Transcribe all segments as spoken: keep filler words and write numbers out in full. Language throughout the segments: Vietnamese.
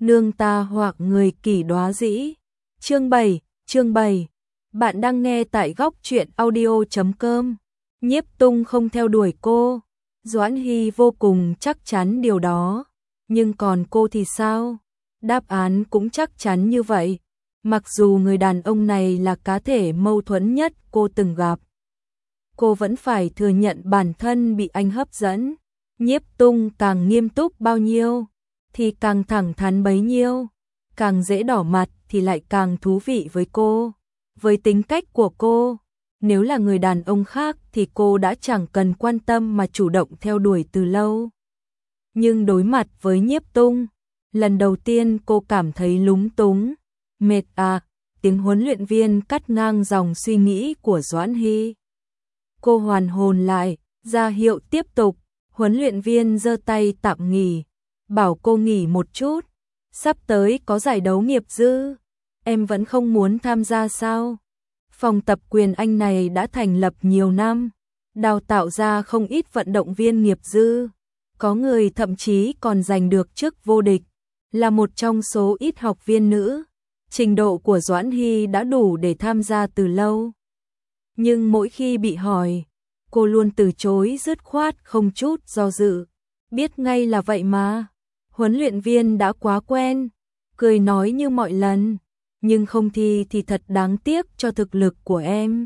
nương ta hoặc người kỷ đoá dĩ. Chương bảy, chương bảy. Bạn đang nghe tại góc truyện audio chấm com. Nhiếp Tung không theo đuổi cô. Doãn Hy vô cùng chắc chắn điều đó. Nhưng còn cô thì sao? Đáp án cũng chắc chắn như vậy. Mặc dù người đàn ông này là cá thể mâu thuẫn nhất cô từng gặp, cô vẫn phải thừa nhận bản thân bị anh hấp dẫn. Nhiếp Tung càng nghiêm túc bao nhiêu thì càng thẳng thắn bấy nhiêu, càng dễ đỏ mặt thì lại càng thú vị với cô. Với tính cách của cô, nếu là người đàn ông khác thì cô đã chẳng cần quan tâm mà chủ động theo đuổi từ lâu. Nhưng đối mặt với Nhiếp Tung, lần đầu tiên cô cảm thấy lúng túng. Mệt à? Tiếng huấn luyện viên cắt ngang dòng suy nghĩ của Doãn Hy. Cô hoàn hồn lại, ra hiệu tiếp tục. Huấn luyện viên giơ tay tạm nghỉ, bảo cô nghỉ một chút. Sắp tới có giải đấu nghiệp dư, em vẫn không muốn tham gia sao? Phòng tập quyền Anh này đã thành lập nhiều năm, đào tạo ra không ít vận động viên nghiệp dư. Có người thậm chí còn giành được chức vô địch, là một trong số ít học viên nữ. Trình độ của Doãn Hy đã đủ để tham gia từ lâu. Nhưng mỗi khi bị hỏi, cô luôn từ chối dứt khoát không chút do dự. Biết ngay là vậy mà. Huấn luyện viên đã quá quen, cười nói như mọi lần. Nhưng không thi thì thật đáng tiếc cho thực lực của em.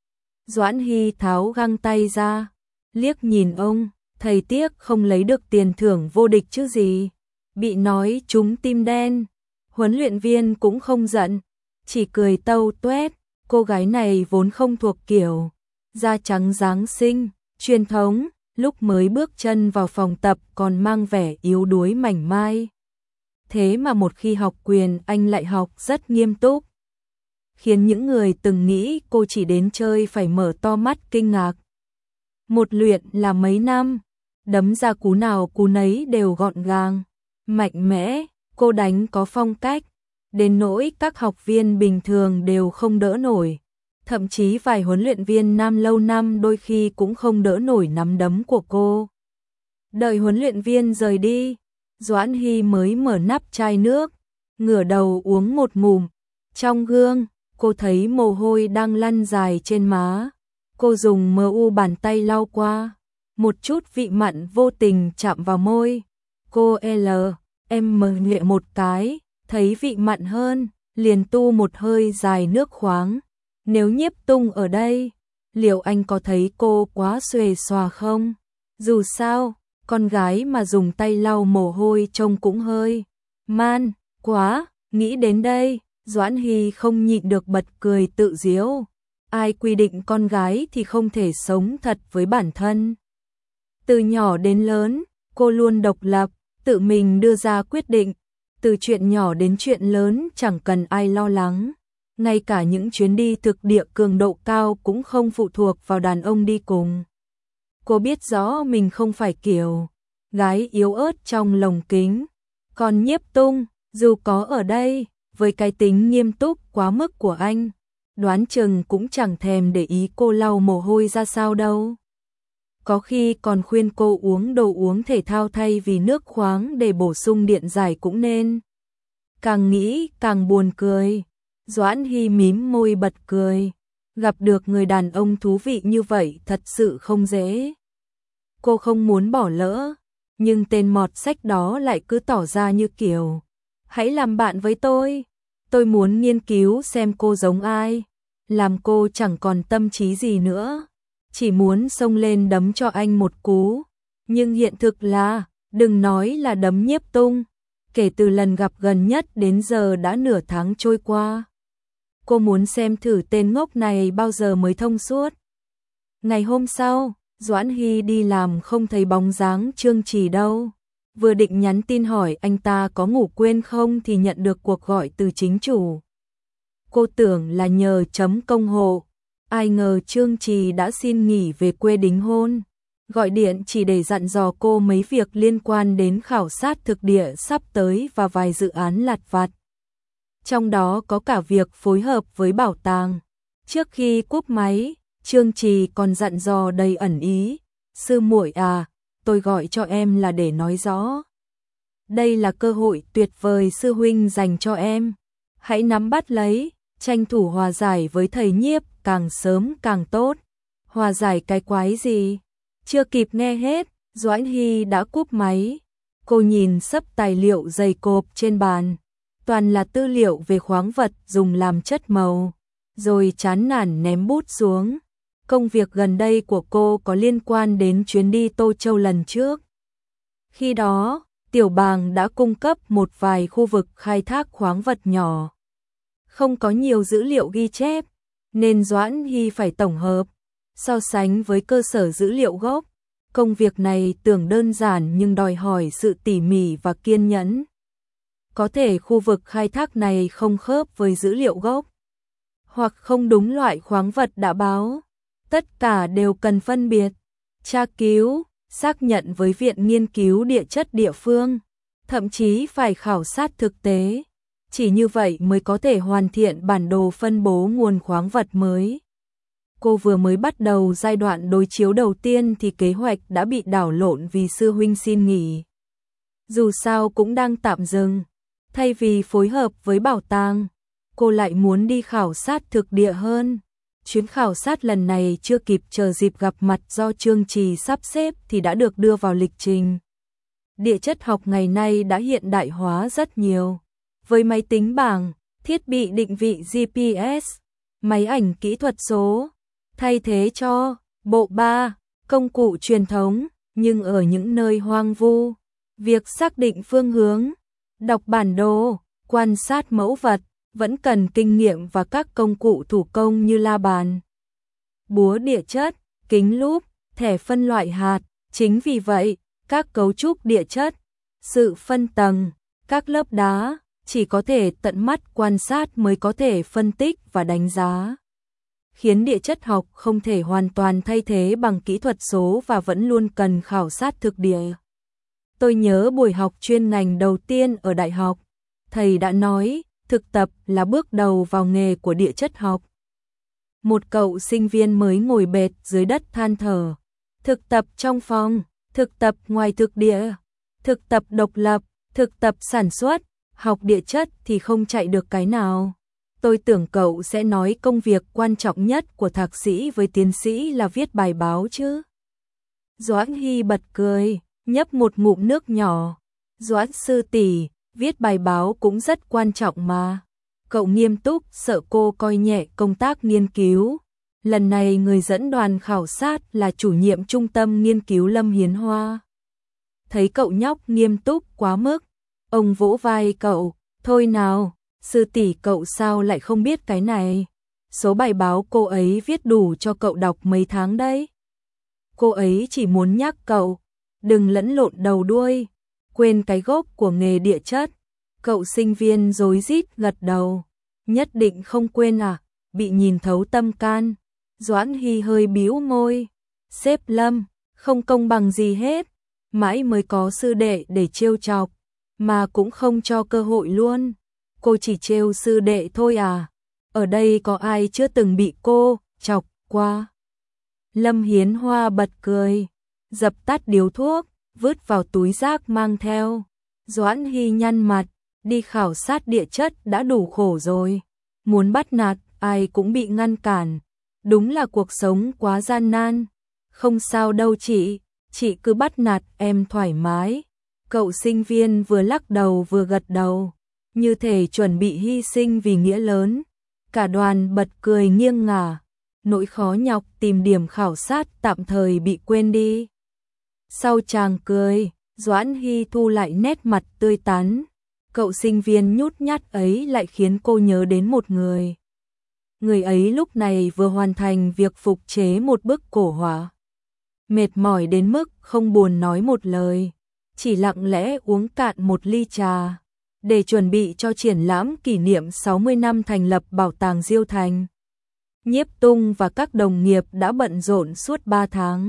Doãn Hy tháo găng tay ra, liếc nhìn ông, thầy tiếc không lấy được tiền thưởng vô địch chứ gì. Bị nói trúng tim đen, huấn luyện viên cũng không giận, chỉ cười tâu tuét. Cô gái này vốn không thuộc kiểu da trắng dáng xinh, truyền thống, lúc mới bước chân vào phòng tập còn mang vẻ yếu đuối mảnh mai. Thế mà một khi học quyền Anh lại học rất nghiêm túc, khiến những người từng nghĩ cô chỉ đến chơi phải mở to mắt kinh ngạc. Một luyện là mấy năm, đấm ra cú nào cú nấy đều gọn gàng, mạnh mẽ, cô đánh có phong cách, đến nỗi các học viên bình thường đều không đỡ nổi. Thậm chí vài huấn luyện viên nam lâu năm đôi khi cũng không đỡ nổi nắm đấm của cô. Đợi huấn luyện viên rời đi, Doãn Hy mới mở nắp chai nước, ngửa đầu uống một ngụm. Trong gương, cô thấy mồ hôi đang lăn dài trên má. Cô dùng mờ u bàn tay lau qua, một chút vị mặn vô tình chạm vào môi. Cô L, em mờ nhẹ một cái, thấy vị mặn hơn, liền tu một hơi dài nước khoáng. Nếu Nhiếp Tung ở đây, liệu anh có thấy cô quá xuề xòa không? Dù sao, con gái mà dùng tay lau mồ hôi trông cũng hơi man quá. Nghĩ đến đây, Doãn Hy không nhịn được bật cười tự giễu. Ai quy định con gái thì không thể sống thật với bản thân. Từ nhỏ đến lớn, cô luôn độc lập, tự mình đưa ra quyết định. Từ chuyện nhỏ đến chuyện lớn chẳng cần ai lo lắng. Ngay cả những chuyến đi thực địa cường độ cao cũng không phụ thuộc vào đàn ông đi cùng. Cô biết rõ mình không phải kiểu gái yếu ớt trong lồng kính. Còn Nhiếp Tung, dù có ở đây, với cái tính nghiêm túc quá mức của anh, đoán chừng cũng chẳng thèm để ý cô lau mồ hôi ra sao đâu. Có khi còn khuyên cô uống đồ uống thể thao thay vì nước khoáng để bổ sung điện giải cũng nên. Càng nghĩ càng buồn cười. Doãn Hy mím môi bật cười. Gặp được người đàn ông thú vị như vậy thật sự không dễ. Cô không muốn bỏ lỡ, nhưng tên mọt sách đó lại cứ tỏ ra như kiểu hãy làm bạn với tôi. Tôi muốn nghiên cứu xem cô giống ai. Làm cô chẳng còn tâm trí gì nữa, chỉ muốn xông lên đấm cho anh một cú. Nhưng hiện thực là, đừng nói là đấm Nhiếp Tung, kể từ lần gặp gần nhất đến giờ đã nửa tháng trôi qua. Cô muốn xem thử tên ngốc này bao giờ mới thông suốt. Ngày hôm sau, Doãn Hy đi làm không thấy bóng dáng Trương Trì đâu. Vừa định nhắn tin hỏi anh ta có ngủ quên không thì nhận được cuộc gọi từ chính chủ. Cô tưởng là nhờ chấm công hộ, ai ngờ Trương Trì đã xin nghỉ về quê đính hôn. Gọi điện chỉ để dặn dò cô mấy việc liên quan đến khảo sát thực địa sắp tới và vài dự án lặt vặt. Trong đó có cả việc phối hợp với bảo tàng. Trước khi cúp máy, Trương Trì còn dặn dò đầy ẩn ý. Sư muội à, tôi gọi cho em là để nói rõ. Đây là cơ hội tuyệt vời sư huynh dành cho em. Hãy nắm bắt lấy, tranh thủ hòa giải với thầy Nhiếp, càng sớm càng tốt. Hòa giải cái quái gì? Chưa kịp nghe hết, Doãn Hy đã cúp máy. Cô nhìn sấp tài liệu dày cộp trên bàn, toàn là tư liệu về khoáng vật dùng làm chất màu, rồi chán nản ném bút xuống. Công việc gần đây của cô có liên quan đến chuyến đi Tô Châu lần trước. Khi đó, Tiểu Bàng đã cung cấp một vài khu vực khai thác khoáng vật nhỏ. Không có nhiều dữ liệu ghi chép, nên Doãn Hy phải tổng hợp, so sánh với cơ sở dữ liệu gốc. Công việc này tưởng đơn giản nhưng đòi hỏi sự tỉ mỉ và kiên nhẫn. Có thể khu vực khai thác này không khớp với dữ liệu gốc, hoặc không đúng loại khoáng vật đã báo. Tất cả đều cần phân biệt, tra cứu, xác nhận với Viện Nghiên cứu Địa chất địa phương, thậm chí phải khảo sát thực tế. Chỉ như vậy mới có thể hoàn thiện bản đồ phân bố nguồn khoáng vật mới. Cô vừa mới bắt đầu giai đoạn đối chiếu đầu tiên thì kế hoạch đã bị đảo lộn vì sư huynh xin nghỉ. Dù sao cũng đang tạm dừng. Thay vì phối hợp với bảo tàng, cô lại muốn đi khảo sát thực địa hơn. Chuyến khảo sát lần này chưa kịp chờ dịp gặp mặt do Trương Trì sắp xếp thì đã được đưa vào lịch trình. Địa chất học ngày nay đã hiện đại hóa rất nhiều. Với máy tính bảng, thiết bị định vị G P S, máy ảnh kỹ thuật số, thay thế cho bộ ba, công cụ truyền thống, nhưng ở những nơi hoang vu, việc xác định phương hướng, đọc bản đồ, quan sát mẫu vật, vẫn cần kinh nghiệm và các công cụ thủ công như la bàn, búa địa chất, kính lúp, thẻ phân loại hạt. Chính vì vậy, các cấu trúc địa chất, sự phân tầng, các lớp đá, chỉ có thể tận mắt quan sát mới có thể phân tích và đánh giá. Khiến địa chất học không thể hoàn toàn thay thế bằng kỹ thuật số và vẫn luôn cần khảo sát thực địa. Tôi nhớ buổi học chuyên ngành đầu tiên ở đại học, thầy đã nói, thực tập là bước đầu vào nghề của địa chất học. Một cậu sinh viên mới ngồi bệt dưới đất than thở. Thực tập trong phòng, thực tập ngoài thực địa, thực tập độc lập, thực tập sản xuất, học địa chất thì không chạy được cái nào. Tôi tưởng cậu sẽ nói công việc quan trọng nhất của thạc sĩ với tiến sĩ là viết bài báo chứ. Doãn Hy bật cười, nhấp một ngụm nước nhỏ. Doãn sư tỷ, viết bài báo cũng rất quan trọng mà. Cậu nghiêm túc, sợ cô coi nhẹ công tác nghiên cứu. Lần này người dẫn đoàn khảo sát là chủ nhiệm trung tâm nghiên cứu Lâm Hiến Hoa. Thấy cậu nhóc nghiêm túc quá mức, ông vỗ vai cậu, thôi nào, sư tỷ cậu sao lại không biết cái này. Số bài báo cô ấy viết đủ cho cậu đọc mấy tháng đấy. Cô ấy chỉ muốn nhắc cậu, đừng lẫn lộn đầu đuôi, quên cái gốc của nghề địa chất. Cậu sinh viên rối rít gật đầu, nhất định không quên à, bị nhìn thấu tâm can. Doãn Hy hơi bĩu môi, sếp Lâm, không công bằng gì hết, mãi mới có sư đệ để trêu chọc, mà cũng không cho cơ hội luôn. Cô chỉ trêu sư đệ thôi à, ở đây có ai chưa từng bị cô chọc qua. Lâm Hiến Hoa bật cười, dập tắt điếu thuốc, vứt vào túi rác mang theo. Doãn Hy nhăn mặt, đi khảo sát địa chất đã đủ khổ rồi, muốn bắt nạt ai cũng bị ngăn cản. Đúng là cuộc sống quá gian nan. Không sao đâu chị, chị cứ bắt nạt em thoải mái. Cậu sinh viên vừa lắc đầu vừa gật đầu, như thể chuẩn bị hy sinh vì nghĩa lớn. Cả đoàn bật cười nghiêng ngả, nỗi khó nhọc tìm điểm khảo sát tạm thời bị quên đi. Sau chàng cười, Doãn Hy thu lại nét mặt tươi tắn. Cậu sinh viên nhút nhát ấy lại khiến cô nhớ đến một người. Người ấy lúc này vừa hoàn thành việc phục chế một bức cổ họa. Mệt mỏi đến mức không buồn nói một lời, chỉ lặng lẽ uống cạn một ly trà, để chuẩn bị cho triển lãm kỷ niệm sáu mươi năm thành lập Bảo tàng Diêu Thành. Nhiếp Tung và các đồng nghiệp đã bận rộn suốt ba tháng.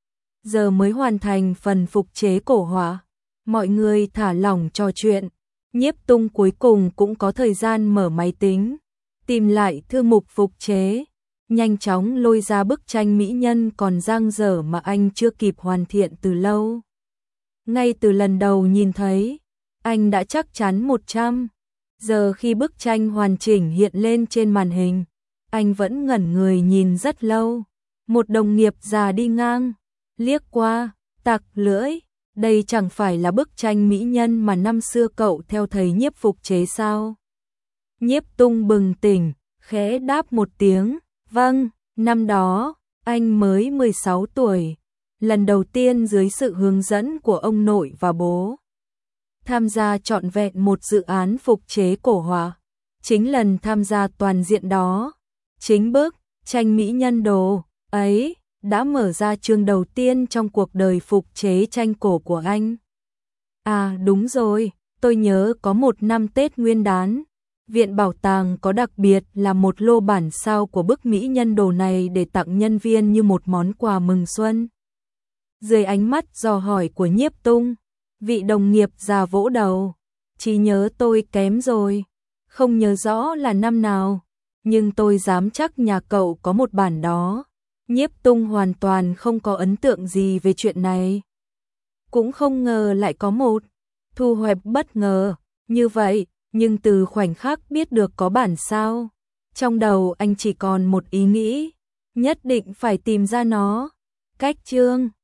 Giờ mới hoàn thành phần phục chế cổ họa, mọi người thả lỏng trò chuyện. Nhiếp Tung cuối cùng cũng có thời gian mở máy tính, tìm lại thư mục phục chế, nhanh chóng lôi ra bức tranh mỹ nhân còn dang dở mà anh chưa kịp hoàn thiện từ lâu. Ngay từ lần đầu nhìn thấy, anh đã chắc chắn một trăm. Giờ khi bức tranh hoàn chỉnh hiện lên trên màn hình, anh vẫn ngẩn người nhìn rất lâu. Một đồng nghiệp già đi ngang, liếc qua, tặc lưỡi, đây chẳng phải là bức tranh mỹ nhân mà năm xưa cậu theo thầy Nhiếp phục chế sao? Nhiếp Tung bừng tỉnh, khẽ đáp một tiếng, vâng, năm đó, anh mới mười sáu tuổi, lần đầu tiên dưới sự hướng dẫn của ông nội và bố. Tham gia trọn vẹn một dự án phục chế cổ họa, chính lần tham gia toàn diện đó, chính bức tranh mỹ nhân đồ ấy đã mở ra chương đầu tiên trong cuộc đời phục chế tranh cổ của anh. À đúng rồi, tôi nhớ có một năm Tết Nguyên đán, Viện Bảo tàng có đặc biệt là một lô bản sao của bức mỹ nhân đồ này để tặng nhân viên như một món quà mừng xuân. Dưới ánh mắt dò hỏi của Nhiếp Tung, vị đồng nghiệp già vỗ đầu, trí nhớ tôi kém rồi, không nhớ rõ là năm nào, nhưng tôi dám chắc nhà cậu có một bản đó. Nhiếp Tung hoàn toàn không có ấn tượng gì về chuyện này. Cũng không ngờ lại có một thu hoạch bất ngờ như vậy, nhưng từ khoảnh khắc biết được có bản sao, trong đầu anh chỉ còn một ý nghĩ, nhất định phải tìm ra nó. Cách chương